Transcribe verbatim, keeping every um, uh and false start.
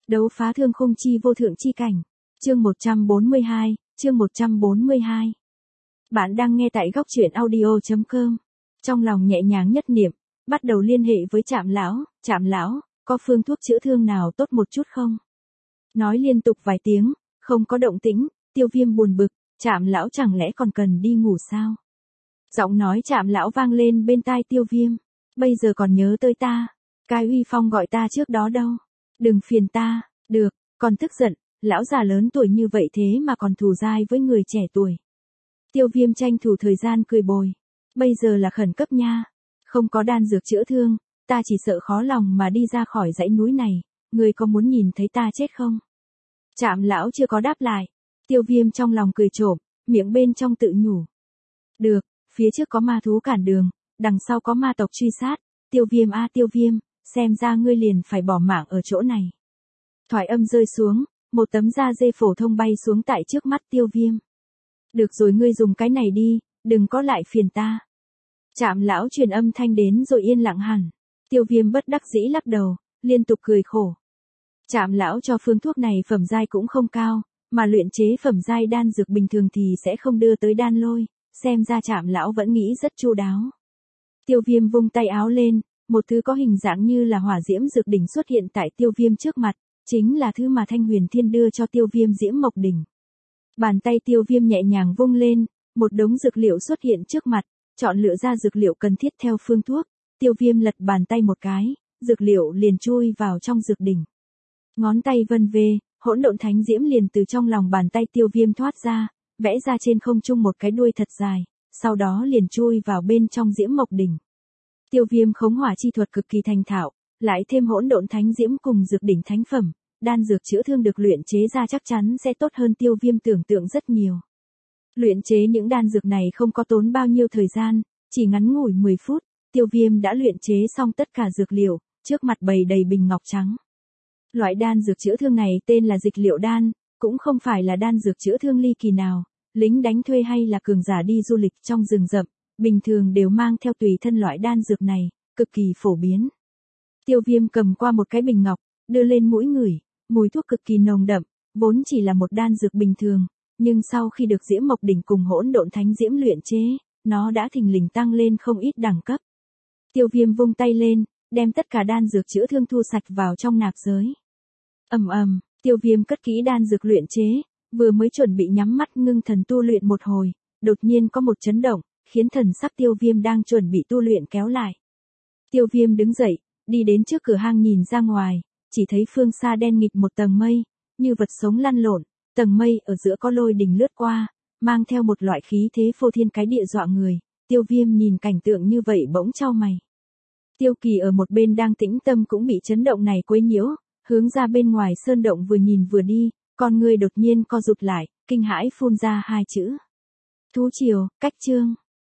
Đấu phá thương khung chi vô thượng chi cảnh. Chương một trăm bốn mươi hai, chương một trăm bốn mươi hai. Bạn đang nghe tại góc truyện audio chấm com. Trong lòng nhẹ nhàng nhất niệm, bắt đầu liên hệ với Trạm lão, Trạm lão, có phương thuốc chữa thương nào tốt một chút không? Nói liên tục vài tiếng, không có động tĩnh, Tiêu Viêm buồn bực, Trạm lão chẳng lẽ còn cần đi ngủ sao? Giọng nói Trạm lão vang lên bên tai Tiêu Viêm, bây giờ còn nhớ tới ta, cái uy phong gọi ta trước đó đâu, đừng phiền ta, được, còn tức giận, lão già lớn tuổi như vậy thế mà còn thù dai với người trẻ tuổi. Tiêu Viêm tranh thủ thời gian cười bồi, bây giờ là khẩn cấp nha, không có đan dược chữa thương, ta chỉ sợ khó lòng mà đi ra khỏi dãy núi này, người có muốn nhìn thấy ta chết không? Trạm lão chưa có đáp lại, Tiêu Viêm trong lòng cười trộm, miệng bên trong tự nhủ. Được, phía trước có ma thú cản đường, đằng sau có ma tộc truy sát, Tiêu Viêm a Tiêu Viêm, xem ra ngươi liền phải bỏ mạng ở chỗ này. Thoại âm rơi xuống, một tấm da dê phổ thông bay xuống tại trước mắt Tiêu Viêm. Được rồi, ngươi dùng cái này đi, đừng có lại phiền ta. Trạm lão truyền âm thanh đến rồi yên lặng hẳn. Tiêu Viêm bất đắc dĩ lắc đầu, liên tục cười khổ. Trạm lão cho phương thuốc này phẩm giai cũng không cao, mà luyện chế phẩm giai đan dược bình thường thì sẽ không đưa tới đan lôi, xem ra Trạm lão vẫn nghĩ rất chu đáo. Tiêu Viêm vung tay áo lên, một thứ có hình dạng như là hỏa diễm dược đỉnh xuất hiện tại Tiêu Viêm trước mặt, chính là thứ mà Thanh Huyền Thiên đưa cho Tiêu Viêm diễm mộc đỉnh. Bàn tay Tiêu Viêm nhẹ nhàng vung lên, một đống dược liệu xuất hiện trước mặt, chọn lựa ra dược liệu cần thiết theo phương thuốc, Tiêu Viêm lật bàn tay một cái, dược liệu liền chui vào trong dược đỉnh. Ngón tay vân vê, hỗn độn thánh diễm liền từ trong lòng bàn tay Tiêu Viêm thoát ra, vẽ ra trên không trung một cái đuôi thật dài, sau đó liền chui vào bên trong diễm mộc đỉnh. Tiêu Viêm khống hỏa chi thuật cực kỳ thành thạo, lại thêm hỗn độn thánh diễm cùng dược đỉnh thánh phẩm, đan dược chữa thương được luyện chế ra chắc chắn sẽ tốt hơn Tiêu Viêm tưởng tượng rất nhiều. Luyện chế những đan dược này không có tốn bao nhiêu thời gian, chỉ ngắn ngủi mười phút, Tiêu Viêm đã luyện chế xong tất cả dược liệu, trước mặt bày đầy bình ngọc trắng. Loại đan dược chữa thương này tên là dịch liệu đan, cũng không phải là đan dược chữa thương ly kỳ nào, lính đánh thuê hay là cường giả đi du lịch trong rừng rậm, bình thường đều mang theo tùy thân loại đan dược này, cực kỳ phổ biến. Tiêu Viêm cầm qua một cái bình ngọc, đưa lên mũi ngửi, mùi thuốc cực kỳ nồng đậm, vốn chỉ là một đan dược bình thường, nhưng sau khi được diễm mộc đỉnh cùng hỗn độn thánh diễm luyện chế, nó đã thình lình tăng lên không ít đẳng cấp. Tiêu Viêm vung tay lên, đem tất cả đan dược chữa thương thu sạch vào trong nạp giới. Ầm ầm, Tiêu Viêm cất kỹ đan dược luyện chế, vừa mới chuẩn bị nhắm mắt ngưng thần tu luyện một hồi, đột nhiên có một chấn động, khiến thần sắc Tiêu Viêm đang chuẩn bị tu luyện kéo lại. Tiêu Viêm đứng dậy, đi đến trước cửa hang nhìn ra ngoài, chỉ thấy phương xa đen nghịt một tầng mây, như vật sống lăn lộn, tầng mây ở giữa có lôi đình lướt qua, mang theo một loại khí thế phô thiên cái địa dọa người. Tiêu Viêm nhìn cảnh tượng như vậy bỗng chau mày. Tiêu Kỳ ở một bên đang tĩnh tâm cũng bị chấn động này quấy nhiễu, hướng ra bên ngoài sơn động vừa nhìn vừa đi, con người đột nhiên co rụt lại, kinh hãi phun ra hai chữ. Thú triều, cách chương.